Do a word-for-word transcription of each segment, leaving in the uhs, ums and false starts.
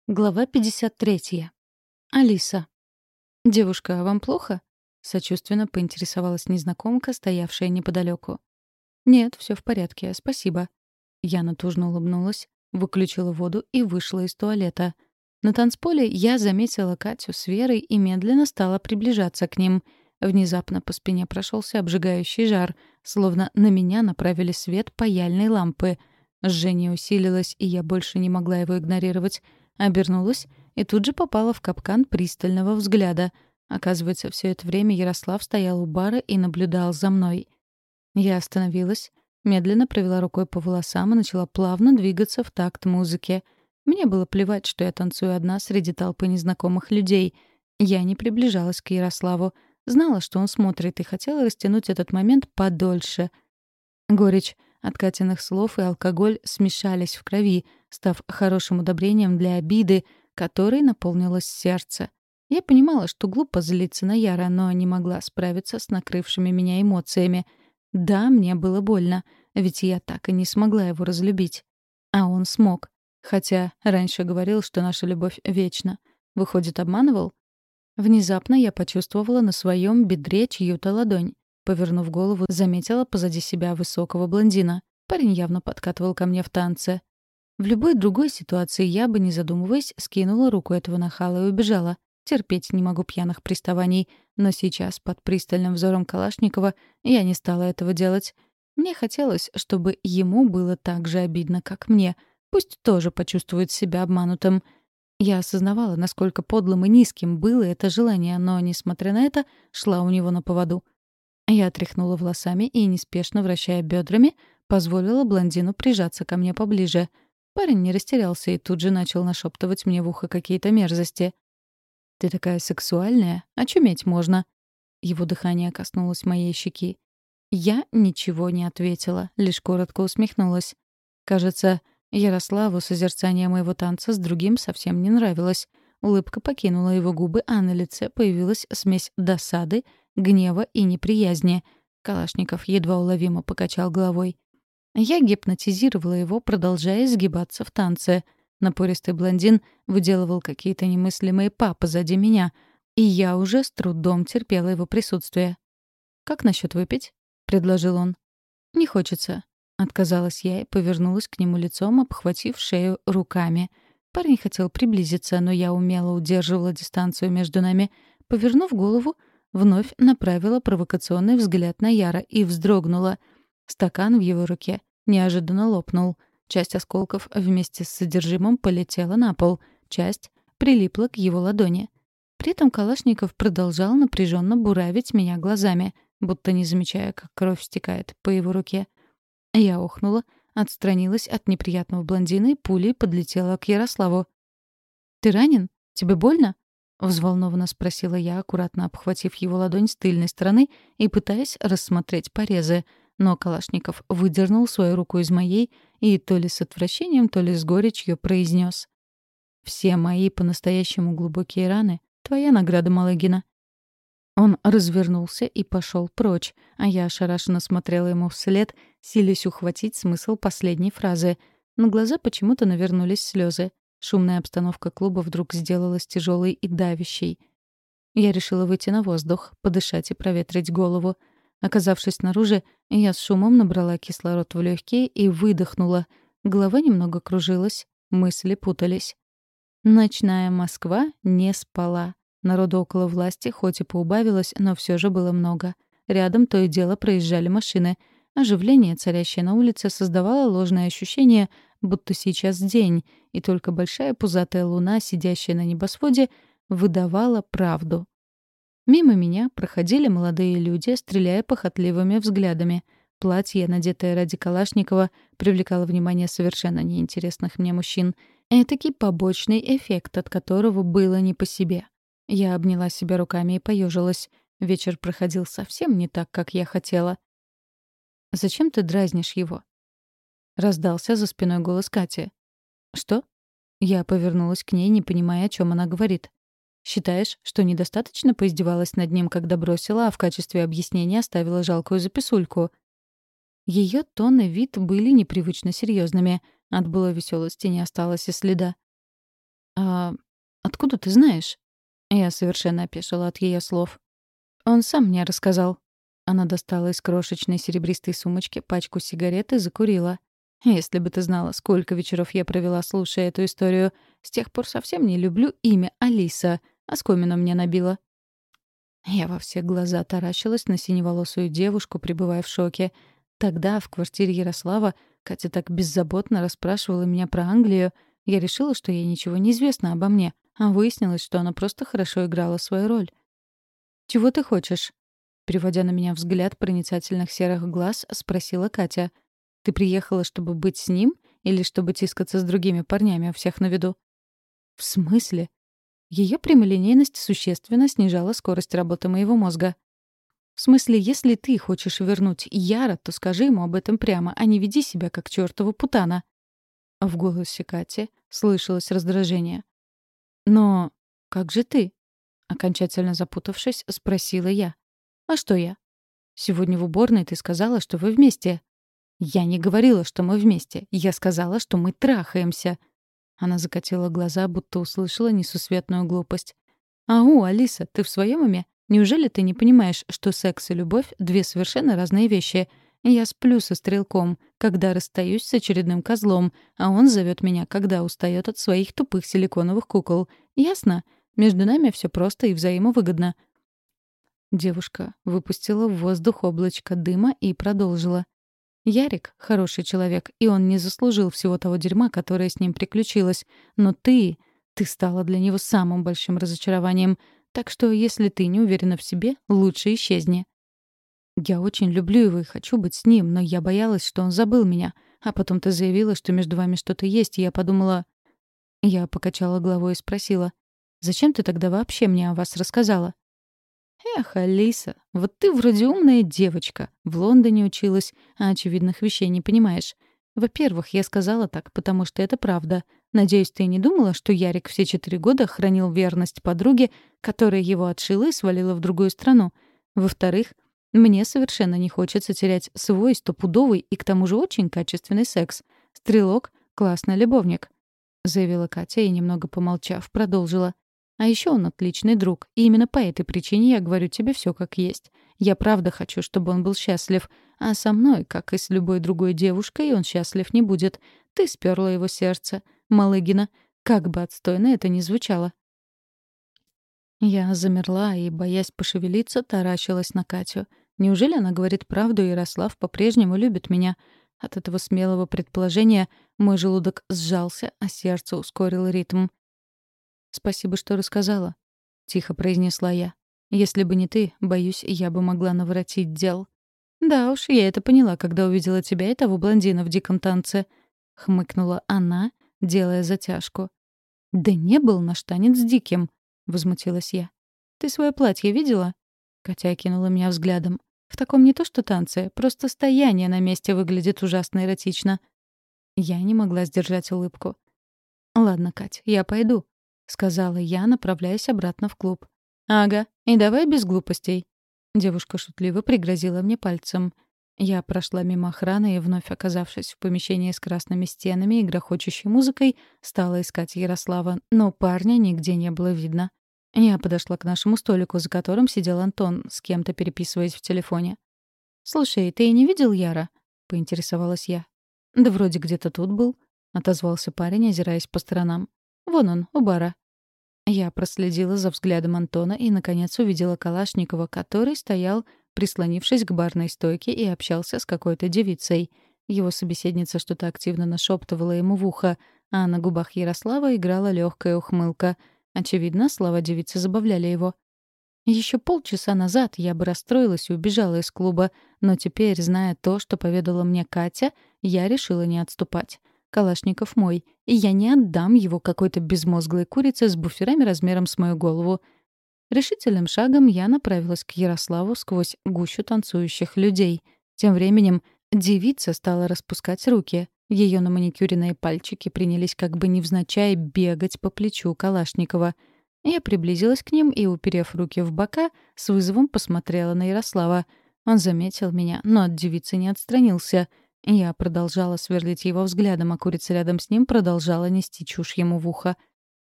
Глава пятьдесят третья. Алиса. «Девушка, а вам плохо?» — сочувственно поинтересовалась незнакомка, стоявшая неподалеку. «Нет, все в порядке, спасибо». Я натужно улыбнулась, выключила воду и вышла из туалета. На танцполе я заметила Катю с Верой и медленно стала приближаться к ним. Внезапно по спине прошелся обжигающий жар, словно на меня направили свет паяльной лампы. Жжение усилилось, и я больше не могла его игнорировать. Обернулась и тут же попала в капкан пристального взгляда. Оказывается, все это время Ярослав стоял у бара и наблюдал за мной. Я остановилась, медленно провела рукой по волосам и начала плавно двигаться в такт музыке. Мне было плевать, что я танцую одна среди толпы незнакомых людей. Я не приближалась к Ярославу, знала, что он смотрит, и хотела растянуть этот момент подольше. Горечь от Катиных слов и алкоголь смешались в крови, став хорошим удобрением для обиды, которой наполнилось сердце. Я понимала, что глупо злиться на Яра, но не могла справиться с накрывшими меня эмоциями. Да, мне было больно, ведь я так и не смогла его разлюбить. А он смог. Хотя раньше говорил, что наша любовь вечна. Выходит, обманывал? Внезапно я почувствовала на своем бедре чью-то ладонь. Повернув голову, заметила позади себя высокого блондина. Парень явно подкатывал ко мне в танце. В любой другой ситуации я бы, не задумываясь, скинула руку этого нахала и убежала. Терпеть не могу пьяных приставаний, но сейчас, под пристальным взором Калашникова, я не стала этого делать. Мне хотелось, чтобы ему было так же обидно, как мне. Пусть тоже почувствует себя обманутым. Я осознавала, насколько подлым и низким было это желание, но, несмотря на это, шла у него на поводу. Я отряхнула волосами и, неспешно вращая бедрами, позволила блондину прижаться ко мне поближе. Парень не растерялся и тут же начал нашептывать мне в ухо какие-то мерзости. «Ты такая сексуальная, очуметь можно». Его дыхание коснулось моей щеки. Я ничего не ответила, лишь коротко усмехнулась. Кажется, Ярославу созерцание моего танца с другим совсем не нравилось. Улыбка покинула его губы, а на лице появилась смесь досады, гнева и неприязни. Калашников едва уловимо покачал головой. Я гипнотизировала его, продолжая изгибаться в танце. Напористый блондин выделывал какие-то немыслимые па позади меня, и я уже с трудом терпела его присутствие. «Как насчет выпить?» — предложил он. «Не хочется». Отказалась я и повернулась к нему лицом, обхватив шею руками. Парень хотел приблизиться, но я умело удерживала дистанцию между нами. Повернув голову, вновь направила провокационный взгляд на Яра и вздрогнула. Стакан в его руке неожиданно лопнул. Часть осколков вместе с содержимым полетела на пол, часть прилипла к его ладони. При этом Калашников продолжал напряженно буравить меня глазами, будто не замечая, как кровь стекает по его руке. Я охнула, отстранилась от неприятного блондина и пулей подлетела к Ярославу. «Ты ранен? Тебе больно?» — взволнованно спросила я, аккуратно обхватив его ладонь с тыльной стороны и пытаясь рассмотреть порезы. Но Калашников выдернул свою руку из моей и то ли с отвращением, то ли с горечью произнес: «Все мои по-настоящему глубокие раны — твоя награда, Малыгина». Он развернулся и пошел прочь, а я ошарашенно смотрела ему вслед, силясь ухватить смысл последней фразы. На глаза почему-то навернулись слезы. Шумная обстановка клуба вдруг сделалась тяжелой и давящей. Я решила выйти на воздух, подышать и проветрить голову. Оказавшись снаружи, я с шумом набрала кислород в легкие и выдохнула. Голова немного кружилась, мысли путались. Ночная Москва не спала. Народу около власти хоть и поубавилось, но все же было много. Рядом то и дело проезжали машины. Оживление, царящее на улице, создавало ложное ощущение, будто сейчас день, и только большая пузатая луна, сидящая на небосводе, выдавала правду. Мимо меня проходили молодые люди, стреляя похотливыми взглядами. Платье, надетое ради Калашникова, привлекало внимание совершенно неинтересных мне мужчин. Этакий побочный эффект, от которого было не по себе. Я обняла себя руками и поежилась. Вечер проходил совсем не так, как я хотела. «Зачем ты дразнишь его?» Раздался за спиной голос Кати. «Что?» Я повернулась к ней, не понимая, о чем она говорит. «Считаешь, что недостаточно поиздевалась над ним, когда бросила, а в качестве объяснения оставила жалкую записульку?» Ее тон и вид были непривычно серьезными. От былой веселости не осталось и следа. «А откуда ты знаешь?» Я совершенно опешила от ее слов. «Он сам мне рассказал». Она достала из крошечной серебристой сумочки пачку сигарет и закурила. «Если бы ты знала, сколько вечеров я провела, слушая эту историю. С тех пор совсем не люблю имя Алиса. Оскомину мне набило». Я во все глаза таращилась на синеволосую девушку, пребывая в шоке. Тогда, в квартире Ярослава, Катя так беззаботно расспрашивала меня про Англию. Я решила, что ей ничего не известно обо мне, а выяснилось, что она просто хорошо играла свою роль. «Чего ты хочешь?» Переводя на меня взгляд проницательных серых глаз, спросила Катя. «Ты приехала, чтобы быть с ним или чтобы тискаться с другими парнями у всех на виду?» «В смысле?» Ее прямолинейность существенно снижала скорость работы моего мозга. «В смысле, если ты хочешь вернуть Яра, то скажи ему об этом прямо, а не веди себя как чертова путана». В голосе Кати слышалось раздражение. «Но как же ты?» Окончательно запутавшись, спросила я. «А что я?» «Сегодня в уборной ты сказала, что вы вместе». «Я не говорила, что мы вместе. Я сказала, что мы трахаемся». Она закатила глаза, будто услышала несусветную глупость. «Ау, Алиса, ты в своем уме? Неужели ты не понимаешь, что секс и любовь — две совершенно разные вещи? Я сплю со стрелком, когда расстаюсь с очередным козлом, а он зовет меня, когда устает от своих тупых силиконовых кукол. Ясно? Между нами все просто и взаимовыгодно». Девушка выпустила в воздух облачко дыма и продолжила. «Ярик — хороший человек, и он не заслужил всего того дерьма, которое с ним приключилось. Но ты... ты стала для него самым большим разочарованием. Так что, если ты не уверена в себе, лучше исчезни». «Я очень люблю его и хочу быть с ним, но я боялась, что он забыл меня. А потом ты заявила, что между вами что-то есть, и я подумала...» Я покачала головой и спросила. «Зачем ты тогда вообще мне о вас рассказала?» «Эх, Алиса, вот ты вроде умная девочка. В Лондоне училась, а очевидных вещей не понимаешь. Во-первых, я сказала так, потому что это правда. Надеюсь, ты не думала, что Ярик все четыре года хранил верность подруге, которая его отшила и свалила в другую страну. Во-вторых, мне совершенно не хочется терять свой стопудовый и к тому же очень качественный секс. Стрелок — классный любовник», — заявила Катя и, немного помолчав, продолжила. «А еще он отличный друг, и именно по этой причине я говорю тебе все как есть. Я правда хочу, чтобы он был счастлив, а со мной, как и с любой другой девушкой, он счастлив не будет. Ты сперла его сердце, Малыгина, как бы отстойно это ни звучало». Я замерла и, боясь пошевелиться, таращилась на Катю. Неужели она говорит правду, и Ярослав по-прежнему любит меня? От этого смелого предположения мой желудок сжался, а сердце ускорило ритм. «Спасибо, что рассказала», — тихо произнесла я. «Если бы не ты, боюсь, я бы могла наворотить дел». «Да уж, я это поняла, когда увидела тебя и того блондина в диком танце», — хмыкнула она, делая затяжку. «Да не был наш танец диким», — возмутилась я. «Ты свое платье видела?» Катя окинула меня взглядом. «В таком не то что танце, просто стояние на месте выглядит ужасно эротично». Я не могла сдержать улыбку. «Ладно, Кать, я пойду», — сказала я, направляясь обратно в клуб. «Ага, и давай без глупостей». Девушка шутливо пригрозила мне пальцем. Я прошла мимо охраны и, вновь оказавшись в помещении с красными стенами и грохочущей музыкой, стала искать Ярослава, но парня нигде не было видно. Я подошла к нашему столику, за которым сидел Антон, с кем-то переписываясь в телефоне. «Слушай, ты не видел Яра?» — поинтересовалась я. «Да вроде где-то тут был», — отозвался парень, озираясь по сторонам. «Вон он, у бара». Я проследила за взглядом Антона и, наконец, увидела Калашникова, который стоял, прислонившись к барной стойке, и общался с какой-то девицей. Его собеседница что-то активно нашептывала ему в ухо, а на губах Ярослава играла легкая ухмылка. Очевидно, слова девицы забавляли его. Еще полчаса назад я бы расстроилась и убежала из клуба, но теперь, зная то, что поведала мне Катя, я решила не отступать. Калашников мой, и я не отдам его какой-то безмозглой курице с буферами размером с мою голову. Решительным шагом я направилась к Ярославу сквозь гущу танцующих людей. Тем временем девица стала распускать руки. Ее наманикюренные пальчики принялись как бы невзначай бегать по плечу Калашникова. Я приблизилась к ним и, уперев руки в бока, с вызовом посмотрела на Ярослава. Он заметил меня, но от девицы не отстранился. Я продолжала сверлить его взглядом, а курица рядом с ним продолжала нести чушь ему в ухо.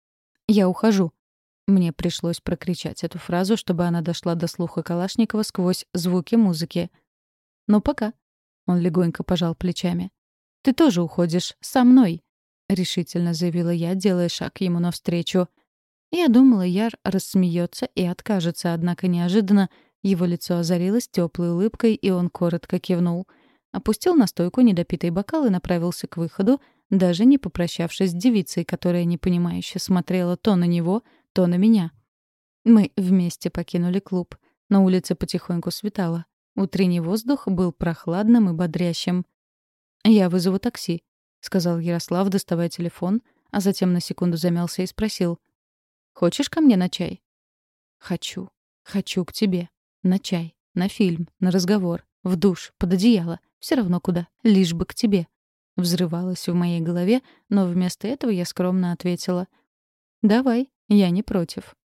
«Я ухожу». Мне пришлось прокричать эту фразу, чтобы она дошла до слуха Калашникова сквозь звуки музыки. «Ну, пока». Он легонько пожал плечами. «Ты тоже уходишь. Со мной», — решительно заявила я, делая шаг ему навстречу. Я думала, Яр рассмеется и откажется, однако неожиданно его лицо озарилось теплой улыбкой, и он коротко кивнул. Опустил на стойку недопитый бокал и направился к выходу, даже не попрощавшись с девицей, которая непонимающе смотрела то на него, то на меня. Мы вместе покинули клуб. На улице потихоньку светало. Утренний воздух был прохладным и бодрящим. «Я вызову такси», — сказал Ярослав, доставая телефон, а затем на секунду замялся и спросил. «Хочешь ко мне на чай?» «Хочу. Хочу к тебе. На чай, на фильм, на разговор, в душ, под одеяло. Все равно куда. Лишь бы к тебе». Взрывалось в моей голове, но вместо этого я скромно ответила. «Давай, я не против».